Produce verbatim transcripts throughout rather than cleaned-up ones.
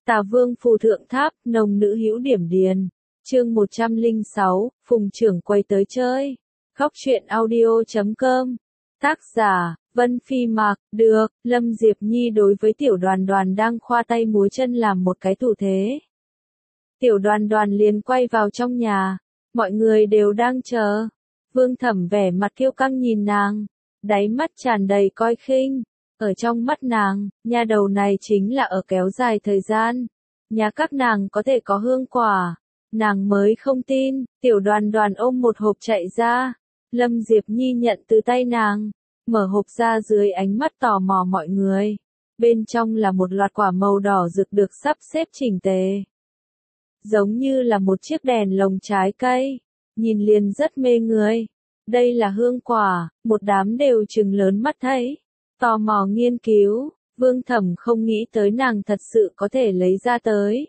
Tà Vương phù thượng tháp, nồng nữ hữu điểm điền. Chương một trăm lẻ sáu, Phùng trưởng quầy tới chơi. Góc truyện audio chấm com. Tác giả, Vân Phi Mạc. Được, Lâm Diệp Nhi đối với tiểu đoàn đoàn đang khoa tay múa chân làm một cái thủ thế. Tiểu đoàn đoàn liền quay vào trong nhà. Mọi người đều đang chờ. Vương Thẩm vẻ mặt kiêu căng nhìn nàng. Đáy mắt tràn đầy coi khinh. Ở trong mắt nàng, nhà đầu này chính là ở kéo dài thời gian. Nhà các nàng có thể có hương quả. Nàng mới không tin, tiểu đoàn đoàn ôm một hộp chạy ra. Lâm Diệp Nhi nhận từ tay nàng, mở hộp ra dưới ánh mắt tò mò mọi người. Bên trong là một loạt quả màu đỏ rực được sắp xếp chỉnh tề. Giống như là một chiếc đèn lồng trái cây, nhìn liền rất mê người. Đây là hương quả, một đám đều trừng lớn mắt thấy. Tò mò nghiên cứu, Vương Thẩm không nghĩ tới nàng thật sự có thể lấy ra tới.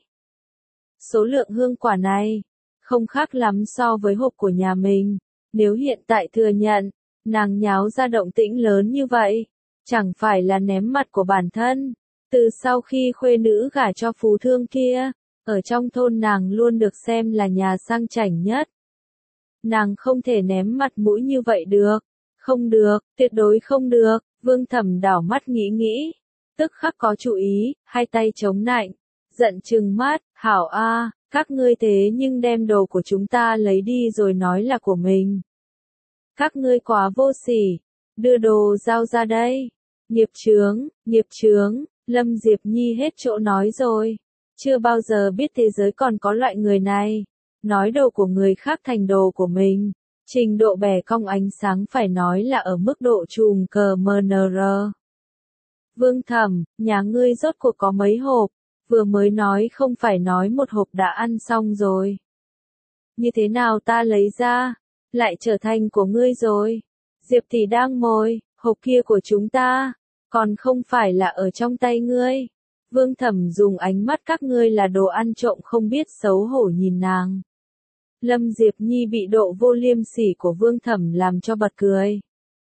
Số lượng hương quả này, không khác lắm so với hộp của nhà mình. Nếu hiện tại thừa nhận, nàng nháo ra động tĩnh lớn như vậy, chẳng phải là ném mặt của bản thân. Từ sau khi khuê nữ gả cho phú thương kia, ở trong thôn nàng luôn được xem là nhà sang chảnh nhất. Nàng không thể ném mặt mũi như vậy được. Không được, tuyệt đối không được. Vương Thẩm đảo mắt nghĩ nghĩ, tức khắc có chú ý, hai tay chống nạnh, giận trừng mắt, hảo a, các ngươi thế nhưng đem đồ của chúng ta lấy đi rồi nói là của mình. Các ngươi quá vô sỉ, đưa đồ giao ra đây. Nghiệp chướng, nghiệp chướng, Lâm Diệp Nhi hết chỗ nói rồi, chưa bao giờ biết thế giới còn có loại người này, nói đồ của người khác thành đồ của mình. Trình độ bẻ cong ánh sáng phải nói là ở mức độ trùm cờ em en rờ. Vương Thẩm, nhà ngươi rốt cuộc có mấy hộp, vừa mới nói không phải nói một hộp đã ăn xong rồi. Như thế nào ta lấy ra, lại trở thành của ngươi rồi. Diệp tỷ đang ngồi, hộp kia của chúng ta, còn không phải là ở trong tay ngươi. Vương Thẩm dùng ánh mắt các ngươi là đồ ăn trộm không biết xấu hổ nhìn nàng. Lâm Diệp Nhi bị độ vô liêm sỉ của Vương Thẩm làm cho bật cười.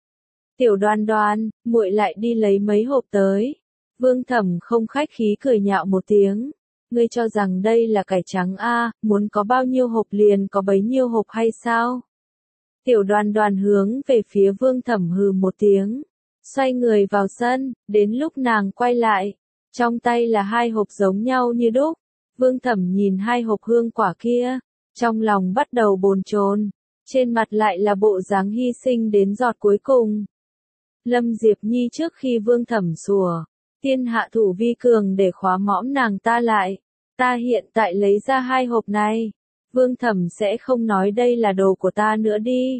Tiểu đoàn đoàn, muội lại đi lấy mấy hộp tới. Vương Thẩm không khách khí cười nhạo một tiếng. Ngươi cho rằng đây là cải trắng a, muốn có bao nhiêu hộp liền có bấy nhiêu hộp hay sao? Tiểu đoàn đoàn hướng về phía Vương Thẩm hừ một tiếng. Xoay người vào sân, đến lúc nàng quay lại. Trong tay là hai hộp giống nhau như đúc. Vương Thẩm nhìn hai hộp hương quả kia. Trong lòng bắt đầu bồn chồn, trên mặt lại là bộ dáng hy sinh đến giọt cuối cùng. Lâm Diệp Nhi trước khi Vương Thẩm sủa, tiên hạ thủ vi cường để khóa mõm nàng ta lại. Ta hiện tại lấy ra hai hộp này, Vương Thẩm sẽ không nói đây là đồ của ta nữa đi.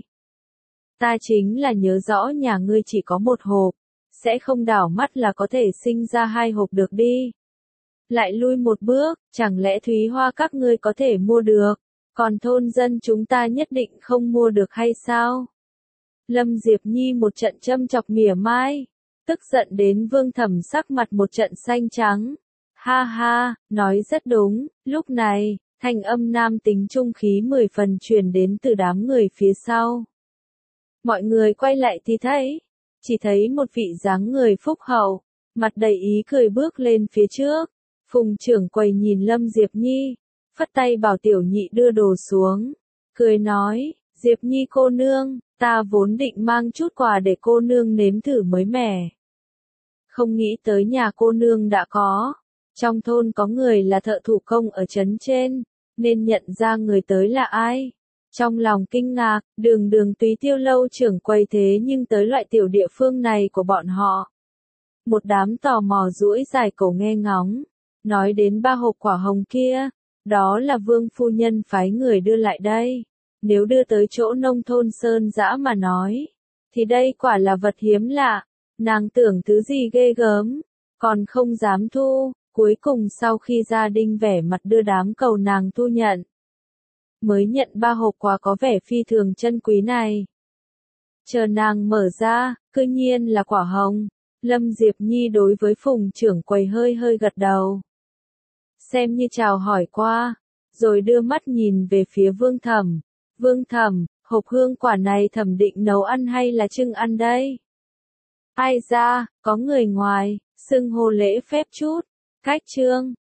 Ta chính là nhớ rõ nhà ngươi chỉ có một hộp, sẽ không đảo mắt là có thể sinh ra hai hộp được đi. Lại lui một bước, chẳng lẽ Thúy Hoa các ngươi có thể mua được? Còn thôn dân chúng ta nhất định không mua được hay sao? Lâm Diệp Nhi một trận châm chọc mỉa mai, tức giận đến Vương Thẩm sắc mặt một trận xanh trắng. Ha ha, nói rất đúng, lúc này, thanh âm nam tính trung khí mười phần truyền đến từ đám người phía sau. Mọi người quay lại thì thấy, chỉ thấy một vị dáng người phúc hậu, mặt đầy ý cười bước lên phía trước. Phùng trưởng quầy nhìn Lâm Diệp Nhi, phất tay bảo tiểu nhị đưa đồ xuống, cười nói, Diệp Nhi cô nương, ta vốn định mang chút quà để cô nương nếm thử mới mẻ. Không nghĩ tới nhà cô nương đã có, trong thôn có người là thợ thủ công ở trấn trên, nên nhận ra người tới là ai. Trong lòng kinh ngạc, đường đường Túy Tiêu lâu trưởng quầy thế nhưng tới loại tiểu địa phương này của bọn họ. Một đám tò mò duỗi dài cổ nghe ngóng, nói đến ba hộp quả hồng kia. Đó là Vương phu nhân phái người đưa lại đây. Nếu đưa tới chỗ nông thôn sơn dã mà nói, thì đây quả là vật hiếm lạ. Nàng tưởng thứ gì ghê gớm, còn không dám thu. Cuối cùng sau khi gia đình vẻ mặt đưa đám cầu nàng thu nhận, mới nhận ba hộp quà có vẻ phi thường chân quý này. Chờ nàng mở ra, cư nhiên là quả hồng. Lâm Diệp Nhi đối với Phùng trưởng quầy hơi hơi gật đầu, xem như chào hỏi qua, rồi đưa mắt nhìn về phía Vương Thẩm. Vương Thẩm, hộp hương quả này Thẩm định nấu ăn hay là trưng ăn đây? Ai ra, có người ngoài, xưng hô lễ phép chút. Cách trương,